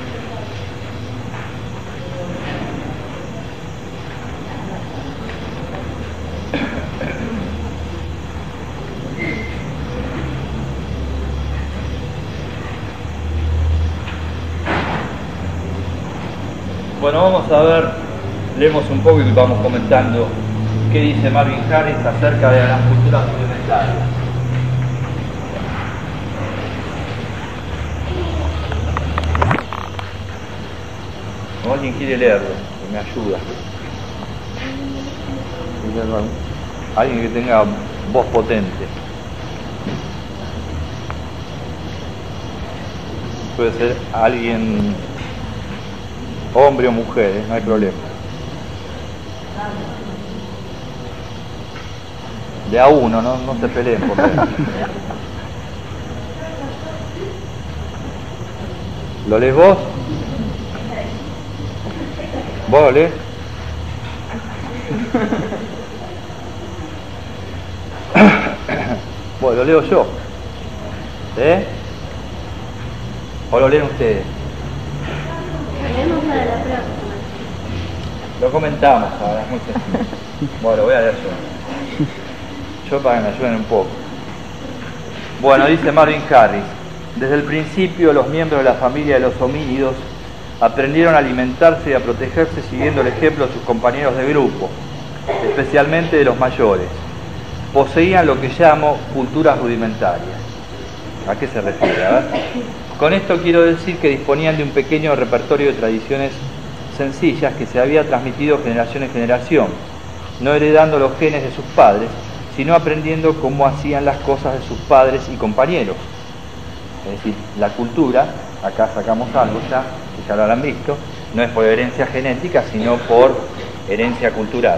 Bueno, vamos a ver, leemos un poco y vamos comentando qué dice Marvin Harris acerca de las culturas rudimentarias. ¿O alguien quiere leerlo? Que me ayuda. Alguien que tenga voz potente. Puede ser alguien, hombre o mujer, no hay problema. De a uno, no se peleen por favor. ¿Lo lees vos? ¿Vos lo lees? Bueno, lo leo yo. ¿O lo leen ustedes? Lo comentamos ahora, muy sencillo. Bueno, lo voy a leer yo para que me ayuden un poco. Bueno, dice Marvin Harris: desde el principio los miembros de la familia de los homínidos aprendieron a alimentarse y a protegerse siguiendo el ejemplo de sus compañeros de grupo, especialmente de los mayores. Poseían lo que llamo culturas rudimentarias. ¿A qué se refiere? Con esto quiero decir que disponían de un pequeño repertorio de tradiciones sencillas que se había transmitido generación en generación, no heredando los genes de sus padres, sino aprendiendo cómo hacían las cosas de sus padres y compañeros. Es decir, la cultura, acá sacamos algo que ya lo habrán visto, no es por herencia genética, sino por herencia cultural.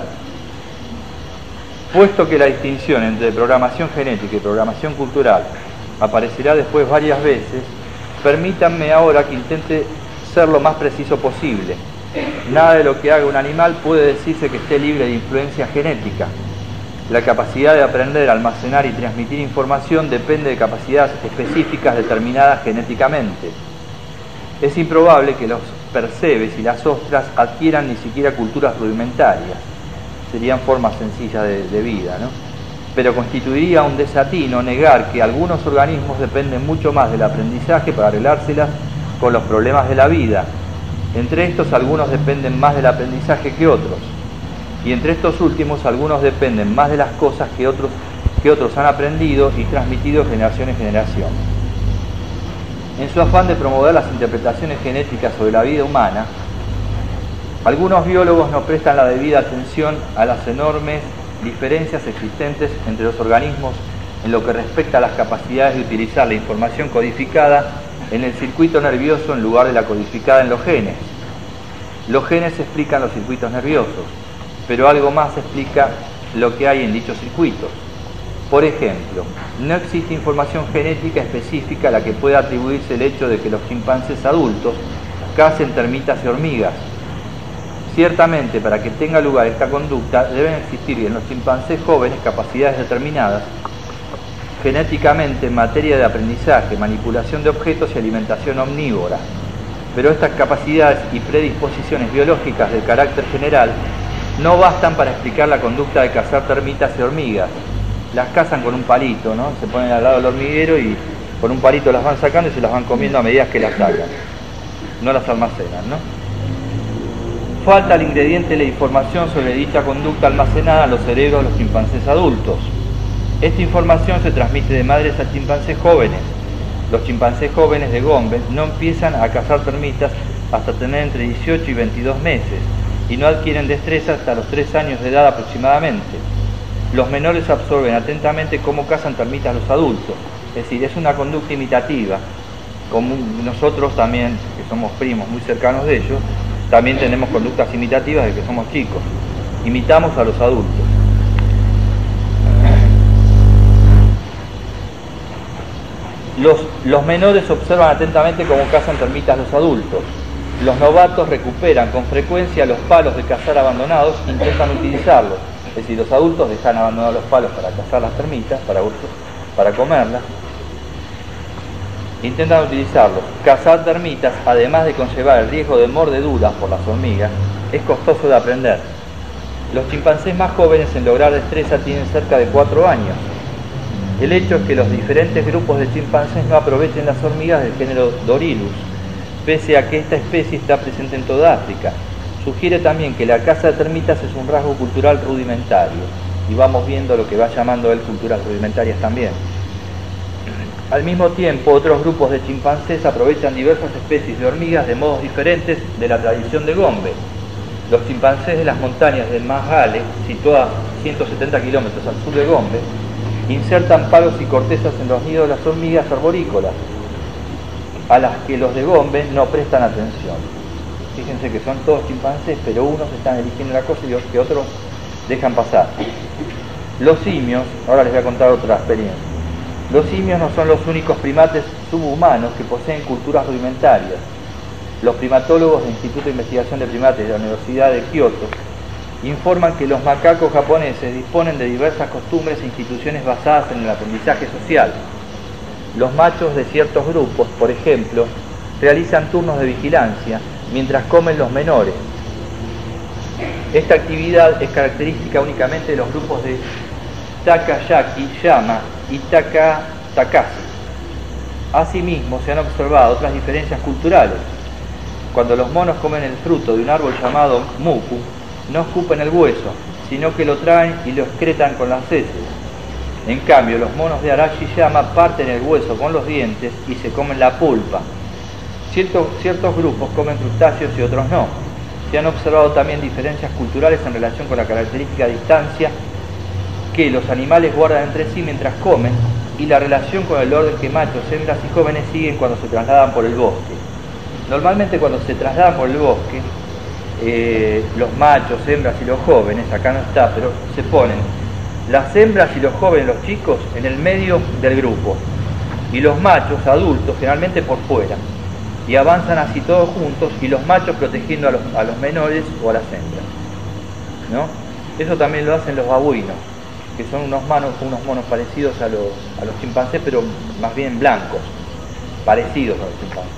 Puesto que la distinción entre programación genética y programación cultural aparecerá después varias veces, permítanme ahora que intente ser lo más preciso posible. Nada de lo que haga un animal puede decirse que esté libre de influencia genética. La capacidad de aprender, almacenar y transmitir información depende de capacidades específicas determinadas genéticamente. Es improbable que los percebes y las ostras adquieran ni siquiera culturas rudimentarias. Serían formas sencillas de vida, ¿no? Pero constituiría un desatino negar que algunos organismos dependen mucho más del aprendizaje para arreglárselas con los problemas de la vida. Entre estos, algunos dependen más del aprendizaje que otros. Y entre estos últimos, algunos dependen más de las cosas que otros han aprendido y transmitido de generación en generación. En su afán de promover las interpretaciones genéticas sobre la vida humana, algunos biólogos no prestan la debida atención a las enormes diferencias existentes entre los organismos en lo que respecta a las capacidades de utilizar la información codificada en el circuito nervioso en lugar de la codificada en los genes. Los genes explican los circuitos nerviosos, pero algo más explica lo que hay en dichos circuitos. Por ejemplo, no existe información genética específica a la que pueda atribuirse el hecho de que los chimpancés adultos cacen termitas y hormigas. Ciertamente, para que tenga lugar esta conducta, deben existir en los chimpancés jóvenes capacidades determinadas genéticamente en materia de aprendizaje, manipulación de objetos y alimentación omnívora. Pero estas capacidades y predisposiciones biológicas de carácter general no bastan para explicar la conducta de cazar termitas y hormigas. Las cazan con un palito, ¿no? Se ponen al lado del hormiguero y con un palito las van sacando y se las van comiendo a medida que las sacan. No las almacenan, ¿no? Falta el ingrediente de la información sobre dicha conducta almacenada en los cerebros de los chimpancés adultos. Esta información se transmite de madres a chimpancés jóvenes. Los chimpancés jóvenes de Gombe no empiezan a cazar termitas hasta tener entre 18 y 22 meses y no adquieren destreza hasta los 3 años de edad aproximadamente. Los menores absorben atentamente cómo cazan termitas los adultos, es decir, es una conducta imitativa. Como nosotros también, que somos primos muy cercanos de ellos, también tenemos conductas imitativas de que somos chicos. Imitamos a los adultos. Los menores observan atentamente cómo cazan termitas los adultos. Los novatos recuperan con frecuencia los palos de cazar abandonados e intentan utilizarlos. Es decir, los adultos dejan abandonados los palos para cazar las termitas, para comerlas. Intentan utilizarlos. Cazar termitas, además de conllevar el riesgo de mordeduras por las hormigas, es costoso de aprender. Los chimpancés más jóvenes en lograr destreza tienen cerca de 4 años. El hecho es que los diferentes grupos de chimpancés no aprovechen las hormigas del género Dorilus, pese a que esta especie está presente en toda África. Sugiere también que la caza de termitas es un rasgo cultural rudimentario, y vamos viendo lo que va llamando él culturas rudimentarias también. Al mismo tiempo, otros grupos de chimpancés aprovechan diversas especies de hormigas de modos diferentes de la tradición de Gombe. Los chimpancés de las montañas del Masgale, situadas 170 kilómetros al sur de Gombe, insertan palos y cortezas en los nidos de las hormigas arborícolas, a las que los de Gombe no prestan atención. Fíjense que son todos chimpancés, pero unos están eligiendo la cosa y que otros dejan pasar. Los simios, ahora les voy a contar otra experiencia. Los simios no son los únicos primates subhumanos que poseen culturas rudimentarias. Los primatólogos del Instituto de Investigación de Primates de la Universidad de Kioto informan que los macacos japoneses disponen de diversas costumbres e instituciones basadas en el aprendizaje social. Los machos de ciertos grupos, por ejemplo, realizan turnos de vigilancia mientras comen los menores. Esta actividad es característica únicamente de los grupos de Takayaki, Yama y Takashi. Asimismo, se han observado otras diferencias culturales. Cuando los monos comen el fruto de un árbol llamado muku, no escupen el hueso, sino que lo traen y lo excretan con las heces. En cambio, los monos de Arashiyama parten el hueso con los dientes y se comen la pulpa. Ciertos grupos comen crustáceos y otros no. Se han observado también diferencias culturales en relación con la característica distancia que los animales guardan entre sí mientras comen y la relación con el orden que machos, hembras y jóvenes siguen cuando se trasladan por el bosque. Normalmente cuando se trasladan por el bosque, los machos, hembras y los jóvenes, acá no está, pero se ponen las hembras y los jóvenes, los chicos, en el medio del grupo y los machos adultos generalmente por fuera, y avanzan así todos juntos y los machos protegiendo a los menores o a las hembras, ¿no? Eso también lo hacen los babuinos, que son unos monos parecidos a los chimpancés, pero más bien blancos, parecidos a los chimpancés.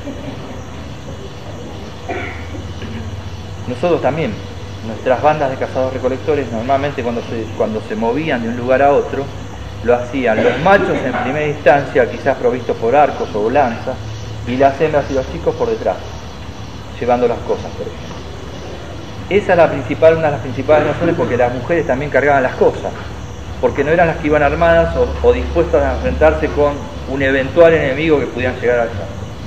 Nosotros también, nuestras bandas de cazadores-recolectores, normalmente cuando se movían de un lugar a otro, lo hacían los machos en primera instancia, quizás provistos por arcos o lanzas, y las hembras y los chicos por detrás, llevando las cosas, por ejemplo. Esa es una de las principales razones porque las mujeres también cargaban las cosas, porque no eran las que iban armadas o dispuestas a enfrentarse con un eventual enemigo que pudieran llegar allá.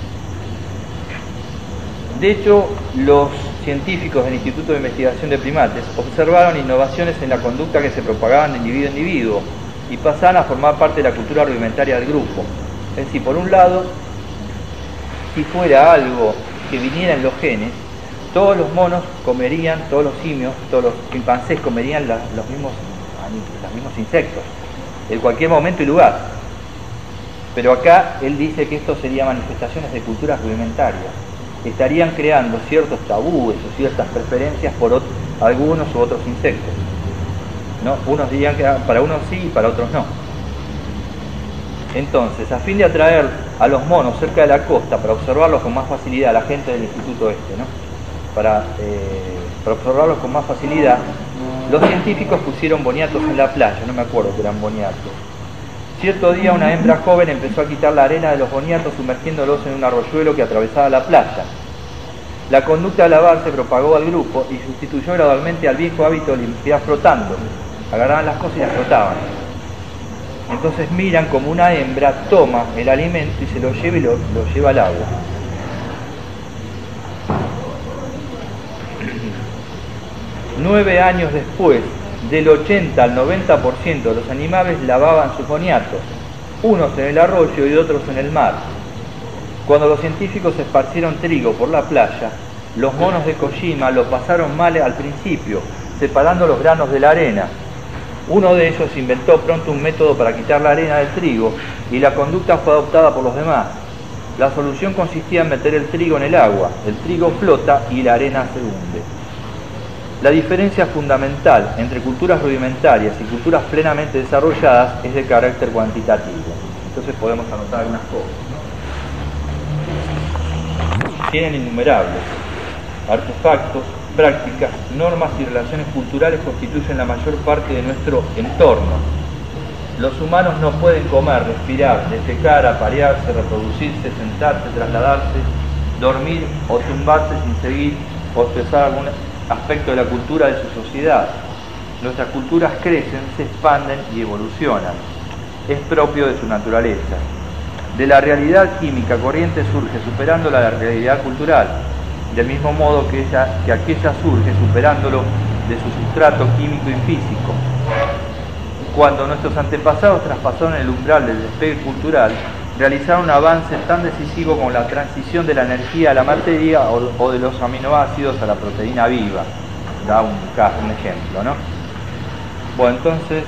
De hecho, los científicos del Instituto de Investigación de Primates observaron innovaciones en la conducta que se propagaban de individuo a individuo y pasaban a formar parte de la cultura rudimentaria del grupo. Es decir, por un lado, si fuera algo que viniera en los genes, todos los monos comerían, todos los simios, todos los chimpancés comerían los mismos insectos, en cualquier momento y lugar. Pero acá él dice que esto sería manifestaciones de culturas rudimentarias. Estarían creando ciertos tabúes o ciertas preferencias por algunos u otros insectos, ¿no? Unos dirían que para unos sí y para otros no. Entonces, a fin de atraer a los monos cerca de la costa para observarlos con más facilidad, a la gente del instituto ¿no? Para observarlos con más facilidad, los científicos pusieron boniatos en la playa, no me acuerdo que eran boniatos. Cierto día una hembra joven empezó a quitar la arena de los boniatos sumergiéndolos en un arroyuelo que atravesaba la playa. La conducta de lavar se propagó al grupo y sustituyó gradualmente al viejo hábito de limpiar frotando. Agarraban las cosas y las frotaban. Entonces miran como una hembra toma el alimento y se lo lleva y lo lleva al agua. Nueve años después, del 80 al 90% de los animales lavaban sus boniatos, unos en el arroyo y otros en el mar. Cuando los científicos esparcieron trigo por la playa, los monos de Kojima lo pasaron mal al principio, separando los granos de la arena. Uno de ellos inventó pronto un método para quitar la arena del trigo y la conducta fue adoptada por los demás. La solución consistía en meter el trigo en el agua, el trigo flota y la arena se hunde. La diferencia fundamental entre culturas rudimentarias y culturas plenamente desarrolladas es de carácter cuantitativo. Entonces podemos anotar algunas cosas, ¿no? Tienen innumerables artefactos, prácticas, normas y relaciones culturales constituyen la mayor parte de nuestro entorno. Los humanos no pueden comer, respirar, defecar, aparearse, reproducirse, sentarse, trasladarse, dormir o tumbarse sin seguir o expresar algún aspecto de la cultura de su sociedad. Nuestras culturas crecen, se expanden y evolucionan. Es propio de su naturaleza. De la realidad química corriente surge superando la realidad cultural. del mismo modo que aquella surge superándolo de su sustrato químico y físico. Cuando nuestros antepasados traspasaron el umbral del despegue cultural, realizaron un avance tan decisivo como la transición de la energía a la materia o de los aminoácidos a la proteína viva. Da un ejemplo, ¿no? Bueno, entonces,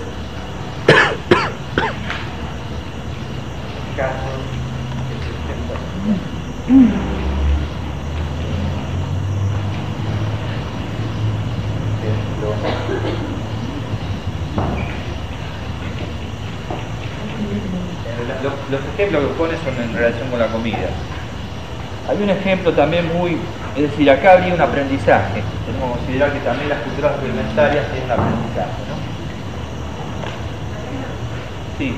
los ejemplos que pone son en relación con la comida. Hay un ejemplo también es decir, acá habría un aprendizaje. Tenemos que considerar que también las culturas alimentarias tienen un aprendizaje, ¿no? Sí.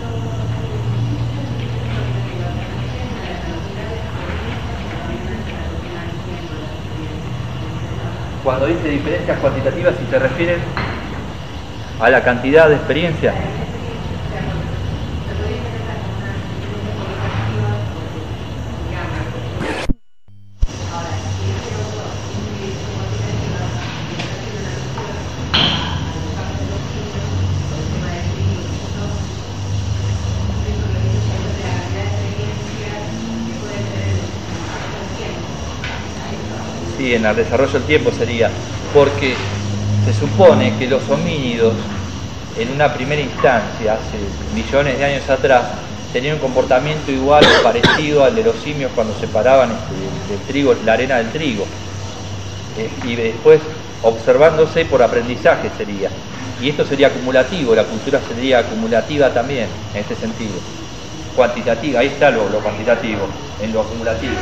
Cuando dice diferencias cuantitativas, si se refieren a la cantidad de experiencia. Sí, en el desarrollo del tiempo sería, porque se supone que los homínidos en una primera instancia, hace millones de años atrás, tenían un comportamiento igual o parecido al de los simios cuando separaban del trigo, la arena del trigo, y después observándose por aprendizaje sería, y esto sería acumulativo, la cultura sería acumulativa también en este sentido, cuantitativa, ahí está lo cuantitativo, en lo acumulativo.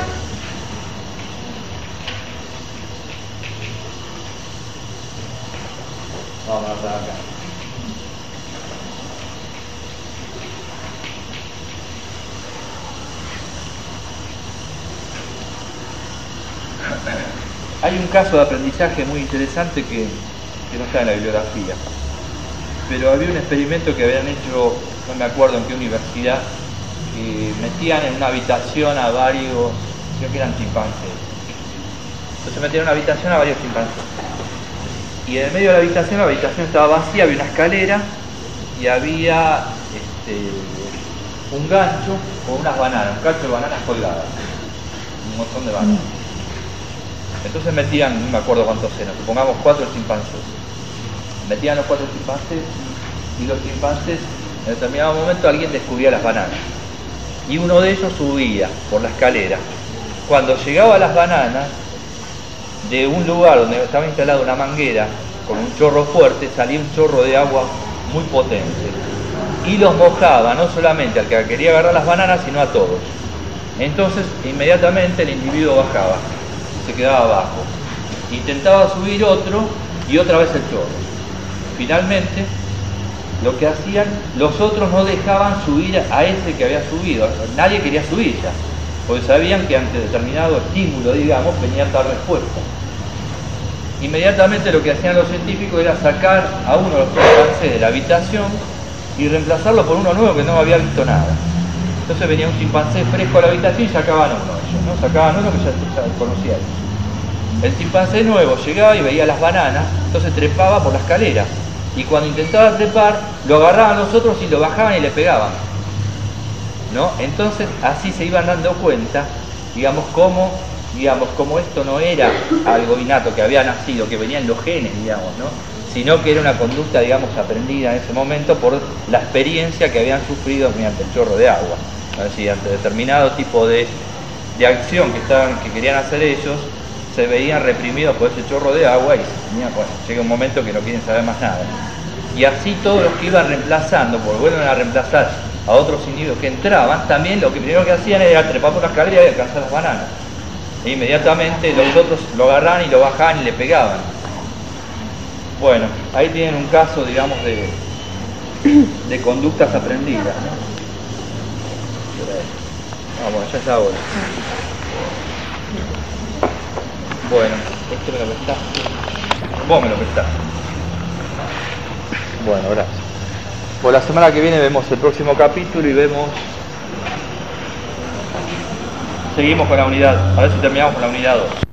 Vamos a estar acá. Hay un caso de aprendizaje muy interesante que no está en la bibliografía, pero había un experimento que habían hecho, no me acuerdo en qué universidad, que metían en una habitación a varios, creo que eran chimpancés. Entonces metían en una habitación a varios chimpancés. Y en el medio de la habitación estaba vacía, había una escalera y había un gancho con unas bananas, un gancho de bananas colgadas, un montón de bananas. Entonces metían, no me acuerdo cuántos eran, supongamos 4 chimpancés. Metían los 4 chimpancés y los chimpancés, en determinado momento alguien descubría las bananas. Y uno de ellos subía por la escalera. Cuando llegaba a las bananas, de un lugar donde estaba instalada una manguera con un chorro fuerte, salía un chorro de agua muy potente y los mojaba no solamente al que quería agarrar las bananas, sino a todos. Entonces inmediatamente el individuo bajaba, se quedaba abajo, intentaba subir otro y otra vez el chorro. Finalmente lo que hacían, los otros no dejaban subir a ese que había subido, nadie quería subir ya, porque sabían que ante determinado estímulo, digamos, venía tal respuesta. Inmediatamente lo que hacían los científicos era sacar a uno de los chimpancés de la habitación y reemplazarlo por uno nuevo que no había visto nada. Entonces venía un chimpancé fresco a la habitación y sacaban a uno de ellos, ¿no? Sacaban uno que ya conocía ellos. El chimpancé nuevo llegaba y veía las bananas, entonces trepaba por la escalera. Y cuando intentaba trepar, lo agarraban los otros y lo bajaban y le pegaban, ¿no? Entonces así se iban dando cuenta, digamos, cómo esto no era algo innato que había nacido, que venía en los genes, digamos, ¿no? Sino que era una conducta, digamos, aprendida en ese momento por la experiencia que habían sufrido mediante el chorro de agua. Es decir, ante determinado tipo de acción que querían hacer ellos, se veían reprimidos por ese chorro de agua y llega un momento que no quieren saber más nada. Y así todos los que iban reemplazando, porque vuelven a reemplazar a otros individuos que entraban, también lo que primero que hacían era trepar por la escalera y alcanzar las bananas. E inmediatamente los otros lo agarraban y lo bajaban y le pegaban. Bueno, ahí tienen un caso, digamos, de conductas aprendidas, ¿no? Bueno, ya está ahora. Bueno, esto me lo prestás. Vos me lo prestás. Bueno, gracias. Por la semana que viene vemos el próximo capítulo y seguimos con la unidad. A ver si terminamos con la unidad 2.